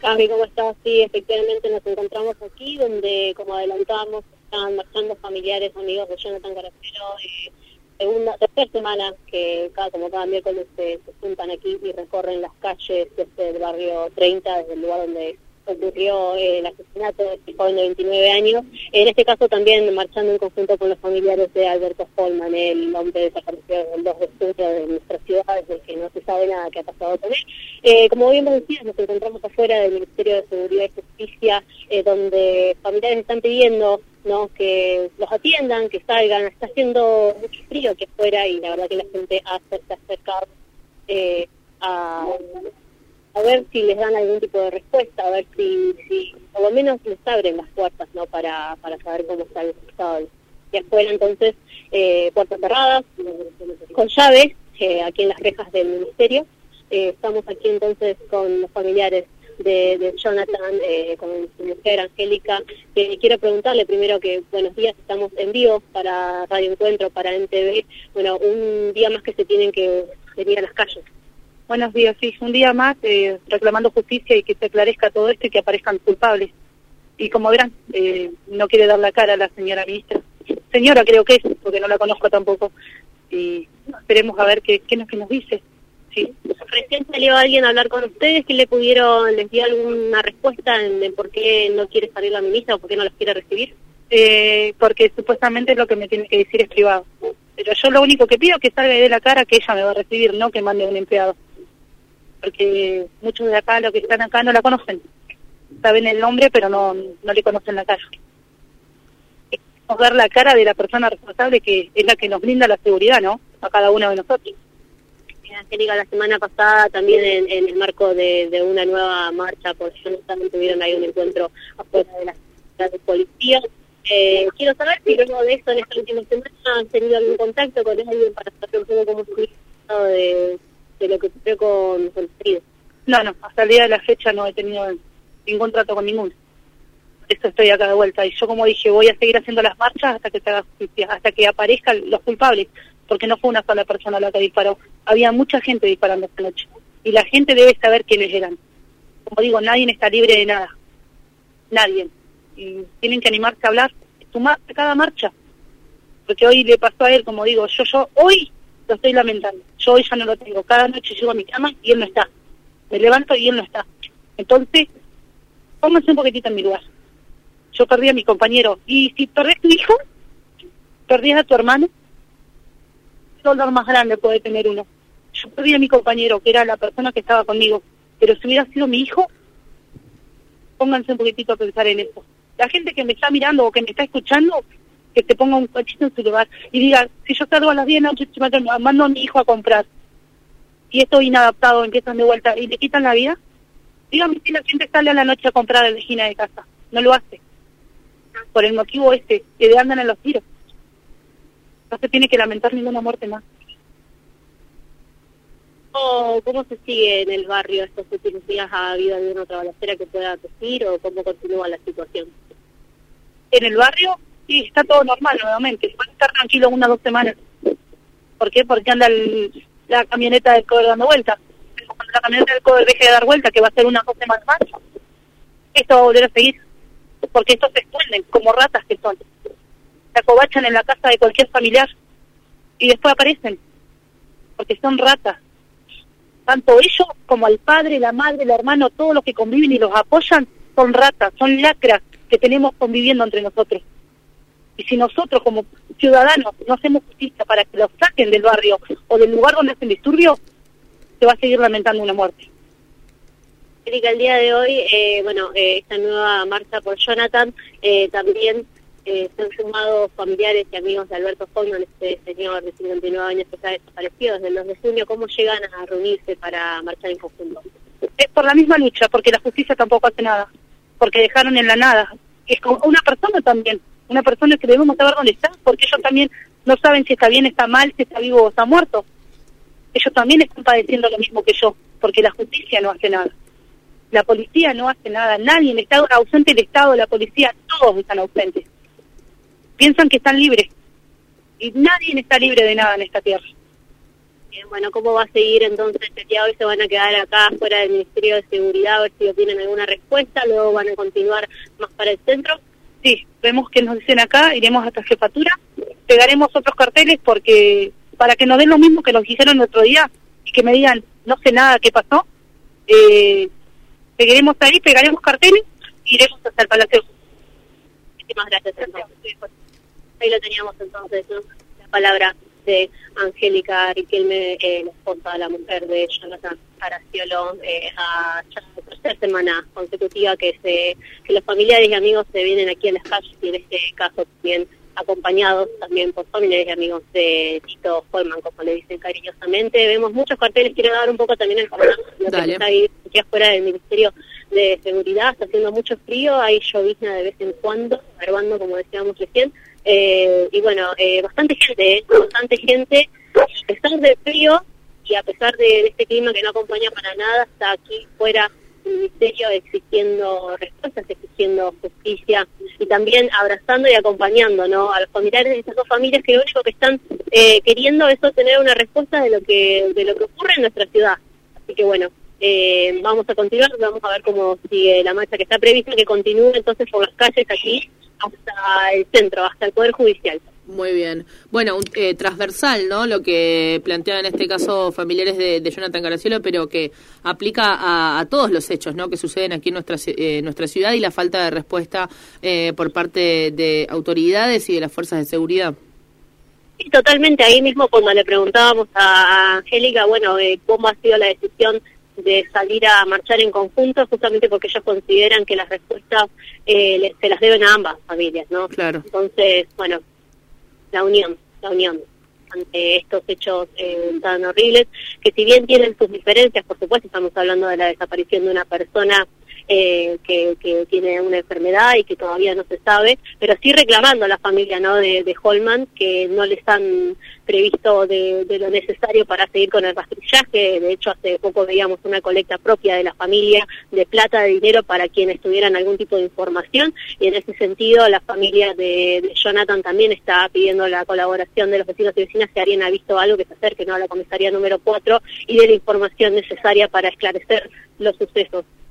Cami, ¿cómo estás? Sí, efectivamente nos encontramos aquí donde, como adelantamos, están marchando familiares, amigos de Jonathan Carapero, tercera semana que como cada miércoles se juntan aquí y recorren las calles desde el barrio 30, desde el lugar donde ocurrió el asesinato de este joven de 29 años. En este caso también marchando en conjunto con los familiares de Alberto Holman, el hombre desaparecido el 2 de junio de nuestra ciudad, desde el que no se sabe nada que ha pasado con él. Como bien vos decías, nos encontramos afuera del Ministerio de Seguridad y Justicia, donde familiares están pidiendo, ¿no?, que los atiendan, que salgan. Está haciendo mucho frío aquí afuera y la verdad que la gente se acerca a ver si les dan algún tipo de respuesta, a ver si por lo menos les abren las puertas, ¿no?, para saber cómo está el estado de afuera. Entonces, puertas cerradas, con llaves, aquí en las rejas del ministerio. Estamos aquí entonces con los familiares de Jonathan, con su mujer Angélica. Quiero preguntarle primero que, buenos días, estamos en vivo para Radio Encuentro, para NTV. Bueno, un día más que se tienen que venir a las calles. Buenos días, sí, un día más reclamando justicia y que se aclarezca todo esto y que aparezcan culpables. Y como verán, no quiere dar la cara a la señora ministra. Señora creo que es, porque no la conozco tampoco. Y esperemos a ver qué es lo que nos dice. Sí. ¿Recién salió alguien a hablar con ustedes? ¿Que les dio alguna respuesta en por qué no quiere salir la ministra o por qué no los quiere recibir? Porque supuestamente lo que me tiene que decir es privado. Pero yo lo único que pido es que salga y dé la cara que ella me va a recibir, no que mande un empleado. Porque muchos de acá, los que están acá, no la conocen. Saben el nombre, pero no le conocen la cara. Queremos ver la cara de la persona responsable, que es la que nos brinda la seguridad, ¿no?, a cada uno de nosotros. Angélica, la semana pasada también en el marco de una nueva marcha por Jonathan tuvieron ahí un encuentro afuera de la ciudad de policía. Quiero saber si luego de eso, en esta última semana, han tenido algún contacto con alguien para saber un poco cómo fue el estado de lo que ocurrió con el herido. No, hasta el día de la fecha no he tenido ningún trato con ninguno. Por eso estoy acá de vuelta. Y yo, como dije, voy a seguir haciendo las marchas hasta que se haga justicia, hasta que aparezcan los culpables, porque no fue una sola persona la que disparó. Había mucha gente disparando esta noche. Y la gente debe saber quiénes eran. Como digo, nadie está libre de nada. Nadie. Y tienen que animarse a hablar, sumarse a cada marcha. Porque hoy le pasó a él, como digo, yo hoy lo estoy lamentando. Yo hoy ya no lo tengo. Cada noche llego a mi cama y él no está. Me levanto y él no está. Entonces, pónganse un poquitito en mi lugar. Yo perdí a mi compañero. Y si perdés a tu hijo, perdías a tu hermano, el dolor más grande puede tener uno. Yo perdí a mi compañero, que era la persona que estaba conmigo. Pero si hubiera sido mi hijo, pónganse un poquitito a pensar en eso. La gente que me está mirando o que me está escuchando, que se ponga un cachito en su lugar y diga, si yo salgo a las 10 de la noche, mando a mi hijo a comprar, y estoy inadaptado, empiezan de vuelta y le quitan la vida, dígame si la gente sale a la noche a comprar en la esquina de casa. No lo hace. Por el motivo que le andan a los tiros. No se tiene que lamentar ninguna muerte más. ¿Cómo se sigue en el barrio estos últimos días? ¿Ha habido alguna otra balacera que pueda decir o cómo continúa la situación? En el barrio, sí, está todo normal nuevamente. Van a estar tranquilos 1 o 2 semanas. ¿Por qué? Porque anda la camioneta del CODER dando vuelta. Cuando la camioneta del CODER deje de dar vuelta, que va a ser 1 o 2 semanas más, esto va a volver a seguir. Porque estos se esconden como ratas que son. Se acobachan en la casa de cualquier familiar y después aparecen. Porque son ratas. Tanto ellos como el padre, la madre, el hermano, todos los que conviven y los apoyan, son ratas, son lacras que tenemos conviviendo entre nosotros. Y si nosotros como ciudadanos no hacemos justicia para que los saquen del barrio o del lugar donde hacen disturbio, se va a seguir lamentando una muerte. Erika, el día de hoy, esta nueva marcha por Jonathan, también se han sumado familiares y amigos de Alberto Holman, este señor de 59 años que está desaparecido desde el 2 de junio. ¿Cómo llegan a reunirse para marchar en conjunto? Es por la misma lucha, porque la justicia tampoco hace nada, porque dejaron en la nada. Es como una persona también, una persona que debemos saber dónde está, porque ellos también no saben si está bien, está mal, si está vivo o está muerto. Ellos también están padeciendo lo mismo que yo, porque la justicia no hace nada. La policía no hace nada, nadie, está ausente el Estado, la policía, todos están ausentes. Piensan que están libres, y nadie está libre de nada en esta tierra. Bueno, ¿cómo va a seguir entonces el día de hoy? ¿Se van a quedar acá fuera del Ministerio de Seguridad a ver si obtienen alguna respuesta? ¿Luego van a continuar más para el centro? Sí, vemos que nos dicen acá, iremos hasta jefatura, pegaremos otros carteles porque para que nos den lo mismo que nos dijeron el otro día y que me digan, no sé nada qué pasó, seguiremos ahí, pegaremos carteles y iremos hasta el Palacio. Muchísimas gracias. Ahí lo teníamos entonces, ¿no? La palabra de Angélica Riquelme, la esposa, la mujer de Jonathan Caraciolo, a ya la tercera semana consecutiva que los familiares y amigos se vienen aquí en las calles, y en este caso también acompañados también por familiares y amigos de Tito Holman, como le dicen cariñosamente. Vemos muchos carteles, quiero dar un poco también el panorama de lo que está ahí aquí afuera del Ministerio de Seguridad. Está haciendo mucho frío, hay llovizna de vez en cuando, barbando como decíamos recién. Y bueno, bastante gente, a pesar del frío y a pesar de este clima que no acompaña para nada, está aquí fuera del ministerio exigiendo respuestas, exigiendo justicia y también abrazando y acompañando, ¿no?, a los familiares de estas dos familias que lo único que están queriendo es obtener una respuesta de lo que ocurre en nuestra ciudad. Así que bueno, vamos a continuar, vamos a ver cómo sigue la marcha que está prevista, que continúe entonces por las calles aquí hasta el centro, hasta el Poder Judicial. Muy bien. Bueno, transversal, ¿no? Lo que plantean en este caso familiares de Jonathan Caraciolo, pero que aplica a todos los hechos, ¿no?, que suceden aquí en nuestra ciudad y la falta de respuesta por parte de autoridades y de las fuerzas de seguridad. Sí, totalmente. Ahí mismo cuando le preguntábamos a Angélica, bueno, cómo ha sido la decisión de salir a marchar en conjunto, justamente porque ellos consideran que las respuestas se las deben a ambas familias, ¿no? Claro. Entonces, bueno, la unión ante estos hechos tan horribles, que si bien tienen sus diferencias, por supuesto, estamos hablando de la desaparición de una persona que tiene una enfermedad y que todavía no se sabe, pero sí reclamando a la familia, ¿no?, de Holman, que no les han previsto de lo necesario para seguir con el rastrillaje. De hecho, hace poco veíamos una colecta propia de la familia de plata, de dinero, para quienes tuvieran algún tipo de información, y en ese sentido la familia de Jonathan también está pidiendo la colaboración de los vecinos y vecinas, si alguien ha visto algo, que se acerque, ¿no?, a la comisaría número 4 y de la información necesaria para esclarecer los sucesos.